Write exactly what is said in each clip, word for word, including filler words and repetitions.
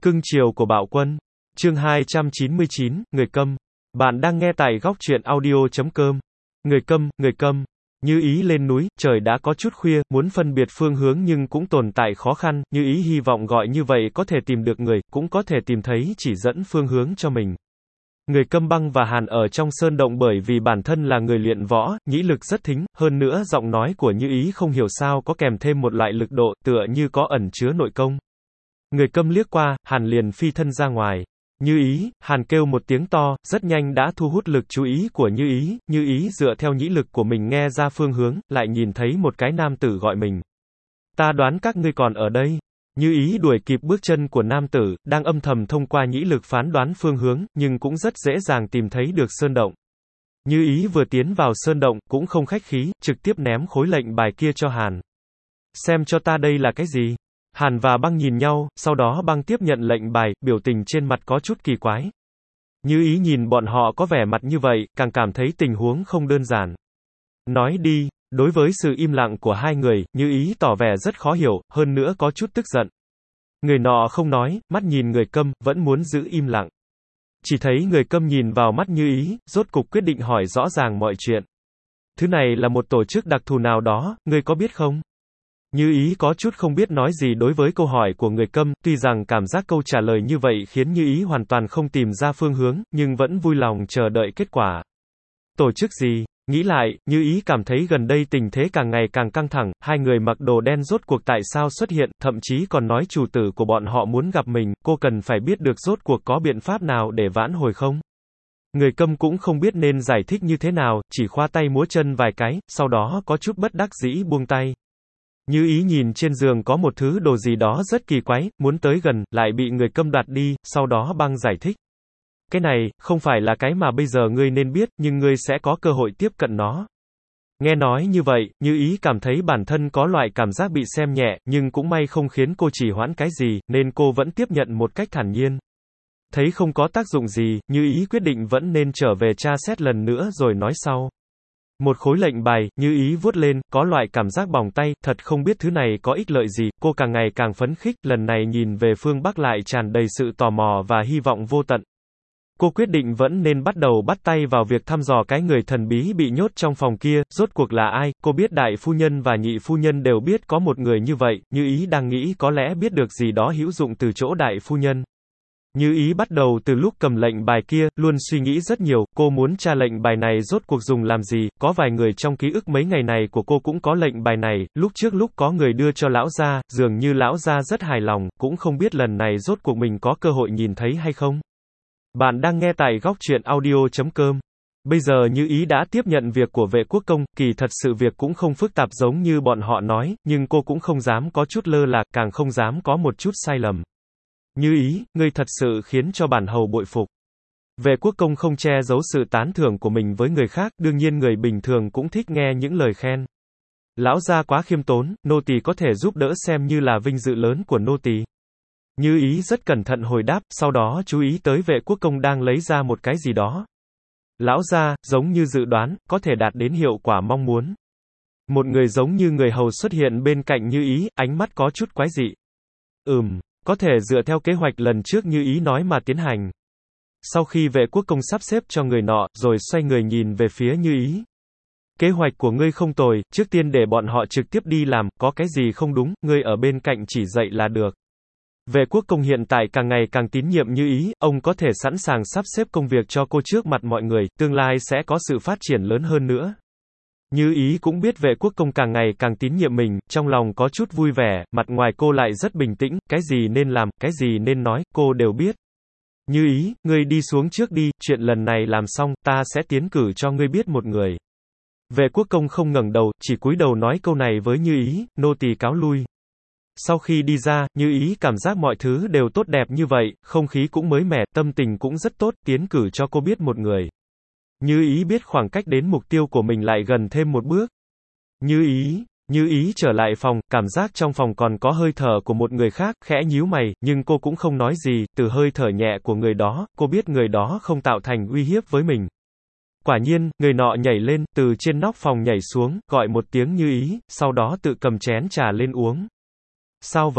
Cưng chiều của Bạo Quân. Chương hai trăm chín mươi chín, Người câm. Bạn đang nghe tại góc truyện audio chấm com. Người câm, người câm. Như Ý lên núi, trời đã có chút khuya, muốn phân biệt phương hướng nhưng cũng tồn tại khó khăn, Như Ý hy vọng gọi như vậy có thể tìm được người, cũng có thể tìm thấy chỉ dẫn phương hướng cho mình. Người câm Băng và Hàn ở trong sơn động bởi vì bản thân là người luyện võ, nhĩ lực rất thính, hơn nữa giọng nói của Như Ý không hiểu sao có kèm thêm một loại lực độ, tựa như có ẩn chứa nội công. Người câm liếc qua, Hàn liền phi thân ra ngoài. Như Ý, Hàn kêu một tiếng to, rất nhanh đã thu hút lực chú ý của Như Ý, Như Ý dựa theo nhĩ lực của mình nghe ra phương hướng, lại nhìn thấy một cái nam tử gọi mình. Ta đoán các ngươi còn ở đây. Như Ý đuổi kịp bước chân của nam tử, đang âm thầm thông qua nhĩ lực phán đoán phương hướng, nhưng cũng rất dễ dàng tìm thấy được sơn động. Như Ý vừa tiến vào sơn động, cũng không khách khí, trực tiếp ném khối lệnh bài kia cho Hàn. Xem cho ta đây là cái gì? Hàn và Băng nhìn nhau, sau đó Băng tiếp nhận lệnh bài, biểu tình trên mặt có chút kỳ quái. Như Ý nhìn bọn họ có vẻ mặt như vậy, càng cảm thấy tình huống không đơn giản. Nói đi. Đối với sự im lặng của hai người, Như Ý tỏ vẻ rất khó hiểu, hơn nữa có chút tức giận. Người nọ không nói, mắt nhìn người câm, vẫn muốn giữ im lặng. Chỉ thấy người câm nhìn vào mắt Như Ý, rốt cục quyết định hỏi rõ ràng mọi chuyện. Thứ này là một tổ chức đặc thù nào đó, ngươi có biết không? Như Ý có chút không biết nói gì đối với câu hỏi của người câm, tuy rằng cảm giác câu trả lời như vậy khiến Như Ý hoàn toàn không tìm ra phương hướng, nhưng vẫn vui lòng chờ đợi kết quả. Tổ chức gì? Nghĩ lại, Như Ý cảm thấy gần đây tình thế càng ngày càng căng thẳng, hai người mặc đồ đen rốt cuộc tại sao xuất hiện, thậm chí còn nói chủ tử của bọn họ muốn gặp mình, cô cần phải biết được rốt cuộc có biện pháp nào để vãn hồi không? Người câm cũng không biết nên giải thích như thế nào, chỉ khoa tay múa chân vài cái, sau đó có chút bất đắc dĩ buông tay. Như Ý nhìn trên giường có một thứ đồ gì đó rất kỳ quái, muốn tới gần, lại bị người câm đoạt đi, sau đó Băng giải thích. Cái này, không phải là cái mà bây giờ ngươi nên biết, nhưng ngươi sẽ có cơ hội tiếp cận nó. Nghe nói như vậy, Như Ý cảm thấy bản thân có loại cảm giác bị xem nhẹ, nhưng cũng may không khiến cô trì hoãn cái gì, nên cô vẫn tiếp nhận một cách thản nhiên. Thấy không có tác dụng gì, Như Ý quyết định vẫn nên trở về tra xét lần nữa rồi nói sau. Một khối lệnh bài, Như Ý vuốt lên, có loại cảm giác bỏng tay, thật không biết thứ này có ích lợi gì, cô càng ngày càng phấn khích, lần này nhìn về phương Bắc lại tràn đầy sự tò mò và hy vọng vô tận. Cô quyết định vẫn nên bắt đầu bắt tay vào việc thăm dò cái người thần bí bị nhốt trong phòng kia, rốt cuộc là ai, cô biết đại phu nhân và nhị phu nhân đều biết có một người như vậy, Như Ý đang nghĩ có lẽ biết được gì đó hữu dụng từ chỗ đại phu nhân. Như Ý bắt đầu từ lúc cầm lệnh bài kia, luôn suy nghĩ rất nhiều, cô muốn tra lệnh bài này rốt cuộc dùng làm gì, có vài người trong ký ức mấy ngày này của cô cũng có lệnh bài này, lúc trước lúc có người đưa cho lão gia, dường như lão gia rất hài lòng, cũng không biết lần này rốt cuộc mình có cơ hội nhìn thấy hay không. Bạn đang nghe tại góc truyện audio chấm com. Bây giờ Như Ý đã tiếp nhận việc của vệ quốc công, kỳ thật sự việc cũng không phức tạp giống như bọn họ nói, nhưng cô cũng không dám có chút lơ là, càng không dám có một chút sai lầm. Như Ý, ngươi thật sự khiến cho bản hầu bội phục. Vệ quốc công không che giấu sự tán thưởng của mình với người khác, đương nhiên người bình thường cũng thích nghe những lời khen. Lão gia quá khiêm tốn, nô tỳ có thể giúp đỡ xem như là vinh dự lớn của nô tỳ. Như Ý rất cẩn thận hồi đáp, sau đó chú ý tới vệ quốc công đang lấy ra một cái gì đó. Lão gia, giống như dự đoán, có thể đạt đến hiệu quả mong muốn. Một người giống như người hầu xuất hiện bên cạnh Như Ý, ánh mắt có chút quái dị. Ừm, có thể dựa theo kế hoạch lần trước Như Ý nói mà tiến hành. Sau khi vệ quốc công sắp xếp cho người nọ, rồi xoay người nhìn về phía Như Ý. Kế hoạch của ngươi không tồi, trước tiên để bọn họ trực tiếp đi làm, có cái gì không đúng, ngươi ở bên cạnh chỉ dạy là được. Vệ quốc công hiện tại càng ngày càng tín nhiệm Như Ý, ông có thể sẵn sàng sắp xếp công việc cho cô trước mặt mọi người, tương lai sẽ có sự phát triển lớn hơn nữa. Như Ý cũng biết vệ quốc công càng ngày càng tín nhiệm mình, trong lòng có chút vui vẻ, mặt ngoài cô lại rất bình tĩnh, cái gì nên làm, cái gì nên nói, cô đều biết. Như Ý, ngươi đi xuống trước đi, chuyện lần này làm xong, ta sẽ tiến cử cho ngươi biết một người. Vệ quốc công không ngẩng đầu, chỉ cúi đầu nói câu này với Như Ý, nô tỳ cáo lui. Sau khi đi ra, Như Ý cảm giác mọi thứ đều tốt đẹp như vậy, không khí cũng mới mẻ, tâm tình cũng rất tốt, tiến cử cho cô biết một người. Như Ý biết khoảng cách đến mục tiêu của mình lại gần thêm một bước. Như Ý, Như Ý trở lại phòng, cảm giác trong phòng còn có hơi thở của một người khác, khẽ nhíu mày, nhưng cô cũng không nói gì, từ hơi thở nhẹ của người đó, cô biết người đó không tạo thành uy hiếp với mình. Quả nhiên, người nọ nhảy lên, từ trên nóc phòng nhảy xuống, gọi một tiếng Như Ý, sau đó tự cầm chén trà lên uống. Sao vậy?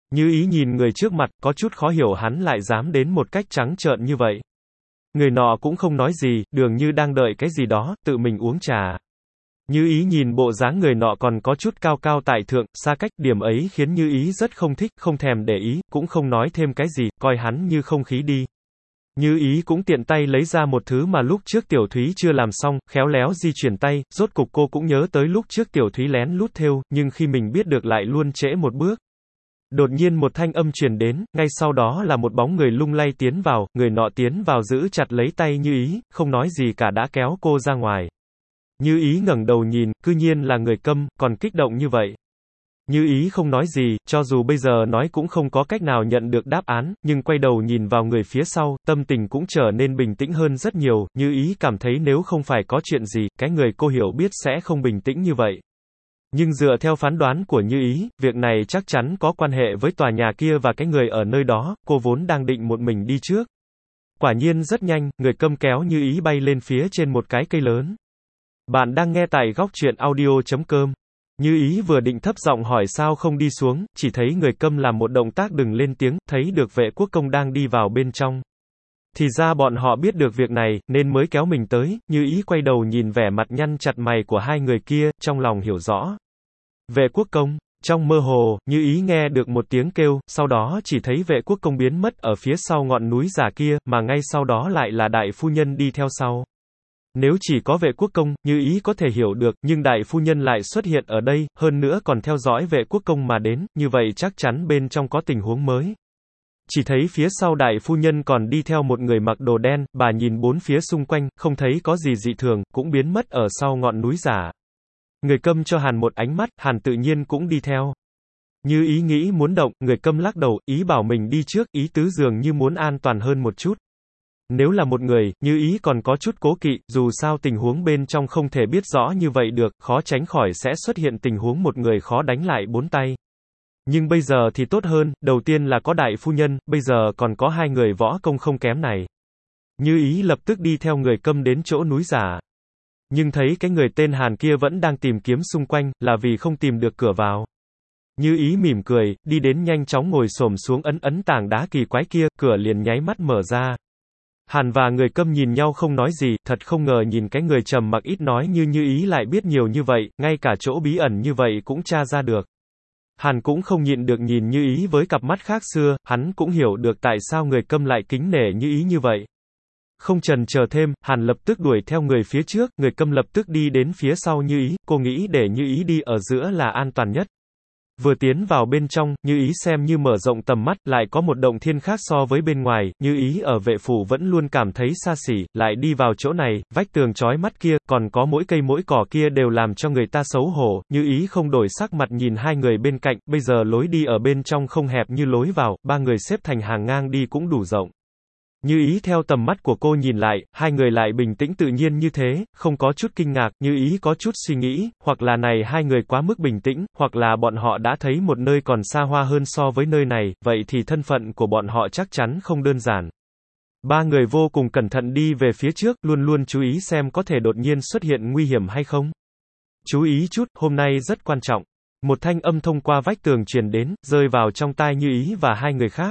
Như Ý nhìn người trước mặt, có chút khó hiểu hắn lại dám đến một cách trắng trợn như vậy. Người nọ cũng không nói gì, dường như đang đợi cái gì đó, tự mình uống trà. Như Ý nhìn bộ dáng người nọ còn có chút cao cao tại thượng, xa cách, điểm ấy khiến Như Ý rất không thích, không thèm để ý, cũng không nói thêm cái gì, coi hắn như không khí đi. Như Ý cũng tiện tay lấy ra một thứ mà lúc trước Tiểu Thúy chưa làm xong, khéo léo di chuyển tay, rốt cục cô cũng nhớ tới lúc trước Tiểu Thúy lén lút thêu, nhưng khi mình biết được lại luôn trễ một bước. Đột nhiên một thanh âm truyền đến, ngay sau đó là một bóng người lung lay tiến vào, người nọ tiến vào giữ chặt lấy tay Như Ý, không nói gì cả đã kéo cô ra ngoài. Như Ý ngẩng đầu nhìn, cư nhiên là người Câm, còn kích động như vậy. Như Ý không nói gì, cho dù bây giờ nói cũng không có cách nào nhận được đáp án, nhưng quay đầu nhìn vào người phía sau, tâm tình cũng trở nên bình tĩnh hơn rất nhiều, Như Ý cảm thấy nếu không phải có chuyện gì, cái người cô hiểu biết sẽ không bình tĩnh như vậy. Nhưng dựa theo phán đoán của Như Ý, việc này chắc chắn có quan hệ với tòa nhà kia và cái người ở nơi đó, cô vốn đang định một mình đi trước. Quả nhiên rất nhanh, người Câm kéo Như Ý bay lên phía trên một cái cây lớn. Bạn đang nghe tại góc truyện audio chấm com. Như Ý vừa định thấp giọng hỏi sao không đi xuống, chỉ thấy người Câm làm một động tác đừng lên tiếng, thấy được vệ quốc công đang đi vào bên trong. Thì ra bọn họ biết được việc này, nên mới kéo mình tới. Như Ý quay đầu nhìn vẻ mặt nhăn chặt mày của hai người kia, trong lòng hiểu rõ. Vệ quốc công, trong mơ hồ, Như Ý nghe được một tiếng kêu, sau đó chỉ thấy vệ quốc công biến mất ở phía sau ngọn núi giả kia, mà ngay sau đó lại là đại phu nhân đi theo sau. Nếu chỉ có vệ quốc công, Như Ý có thể hiểu được, nhưng đại phu nhân lại xuất hiện ở đây, hơn nữa còn theo dõi vệ quốc công mà đến, như vậy chắc chắn bên trong có tình huống mới. Chỉ thấy phía sau đại phu nhân còn đi theo một người mặc đồ đen, bà nhìn bốn phía xung quanh, không thấy có gì dị thường, cũng biến mất ở sau ngọn núi giả. Người Câm cho Hàn một ánh mắt, Hàn tự nhiên cũng đi theo. Như Ý nghĩ muốn động, người Câm lắc đầu, ý bảo mình đi trước, ý tứ dường như muốn an toàn hơn một chút. Nếu là một người, Như Ý còn có chút cố kỵ, dù sao tình huống bên trong không thể biết rõ như vậy được, khó tránh khỏi sẽ xuất hiện tình huống một người khó đánh lại bốn tay. Nhưng bây giờ thì tốt hơn, đầu tiên là có đại phu nhân, bây giờ còn có hai người võ công không kém này. Như Ý lập tức đi theo người Câm đến chỗ núi giả. Nhưng thấy cái người tên Hàn kia vẫn đang tìm kiếm xung quanh, là vì không tìm được cửa vào. Như Ý mỉm cười, đi đến nhanh chóng ngồi xổm xuống ấn ấn tảng đá kỳ quái kia, cửa liền nháy mắt mở ra. Hàn và người Câm nhìn nhau không nói gì, thật không ngờ nhìn cái người trầm mặc ít nói như Như Ý lại biết nhiều như vậy, ngay cả chỗ bí ẩn như vậy cũng tra ra được. Hàn cũng không nhịn được nhìn Như Ý với cặp mắt khác xưa, hắn cũng hiểu được tại sao người Câm lại kính nể Như Ý như vậy. Không chần chờ thêm, Hàn lập tức đuổi theo người phía trước, người Câm lập tức đi đến phía sau Như Ý, cô nghĩ để Như Ý đi ở giữa là an toàn nhất. Vừa tiến vào bên trong, Như Ý xem như mở rộng tầm mắt, lại có một động thiên khác so với bên ngoài, Như Ý ở vệ phủ vẫn luôn cảm thấy xa xỉ, lại đi vào chỗ này, vách tường chói mắt kia, còn có mỗi cây mỗi cỏ kia đều làm cho người ta xấu hổ, Như Ý không đổi sắc mặt nhìn hai người bên cạnh, bây giờ lối đi ở bên trong không hẹp như lối vào, ba người xếp thành hàng ngang đi cũng đủ rộng. Như Ý theo tầm mắt của cô nhìn lại, hai người lại bình tĩnh tự nhiên như thế, không có chút kinh ngạc, Như Ý có chút suy nghĩ, hoặc là này hai người quá mức bình tĩnh, hoặc là bọn họ đã thấy một nơi còn xa hoa hơn so với nơi này, vậy thì thân phận của bọn họ chắc chắn không đơn giản. Ba người vô cùng cẩn thận đi về phía trước, luôn luôn chú ý xem có thể đột nhiên xuất hiện nguy hiểm hay không. Chú ý chút, hôm nay rất quan trọng. Một thanh âm thông qua vách tường truyền đến, rơi vào trong tai Như Ý và hai người khác.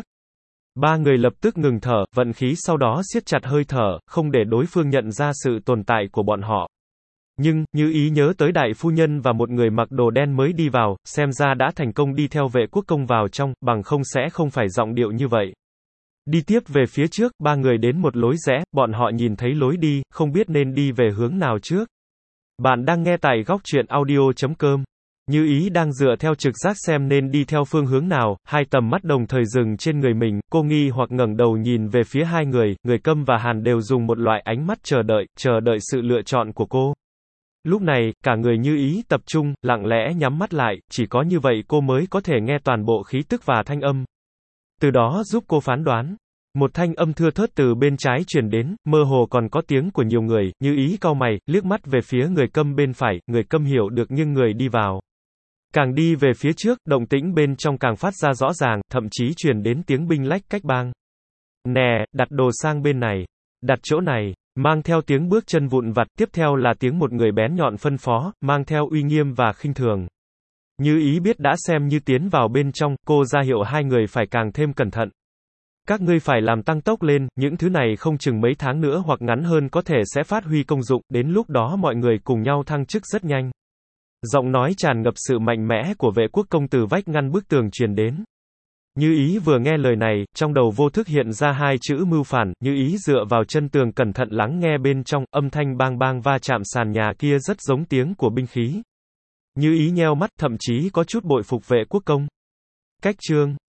Ba người lập tức ngừng thở, vận khí sau đó siết chặt hơi thở, không để đối phương nhận ra sự tồn tại của bọn họ. Nhưng, Như Ý nhớ tới đại phu nhân và một người mặc đồ đen mới đi vào, xem ra đã thành công đi theo vệ quốc công vào trong, bằng không sẽ không phải giọng điệu như vậy. Đi tiếp về phía trước, ba người đến một lối rẽ, bọn họ nhìn thấy lối đi, không biết nên đi về hướng nào trước. Bạn đang nghe tại góc truyện audio chấm com. Như Ý đang dựa theo trực giác xem nên đi theo phương hướng nào, hai tầm mắt đồng thời dừng trên người mình, cô nghi hoặc ngẩng đầu nhìn về phía hai người, người Câm và Hàn đều dùng một loại ánh mắt chờ đợi, chờ đợi sự lựa chọn của cô. Lúc này, cả người Như Ý tập trung, lặng lẽ nhắm mắt lại, chỉ có như vậy cô mới có thể nghe toàn bộ khí tức và thanh âm. Từ đó giúp cô phán đoán. Một thanh âm thưa thớt từ bên trái truyền đến, mơ hồ còn có tiếng của nhiều người, Như Ý cau mày, liếc mắt về phía người Câm bên phải, người Câm hiểu được nhưng người đi vào. Càng đi về phía trước, động tĩnh bên trong càng phát ra rõ ràng, thậm chí truyền đến tiếng binh lách cách bang. Nè, đặt đồ sang bên này. Đặt chỗ này. Mang theo tiếng bước chân vụn vặt, tiếp theo là tiếng một người bén nhọn phân phó, mang theo uy nghiêm và khinh thường. Như Ý biết đã xem Như tiến vào bên trong, cô ra hiệu hai người phải càng thêm cẩn thận. Các ngươi phải làm tăng tốc lên, những thứ này không chừng mấy tháng nữa hoặc ngắn hơn có thể sẽ phát huy công dụng, đến lúc đó mọi người cùng nhau thăng chức rất nhanh. Giọng nói tràn ngập sự mạnh mẽ của Vệ Quốc công từ vách ngăn bức tường truyền đến. Như Ý vừa nghe lời này, trong đầu vô thức hiện ra hai chữ mưu phản, Như Ý dựa vào chân tường cẩn thận lắng nghe bên trong, âm thanh bang bang va chạm sàn nhà kia rất giống tiếng của binh khí. Như Ý nheo mắt, thậm chí có chút bội phục Vệ Quốc công. Cách chương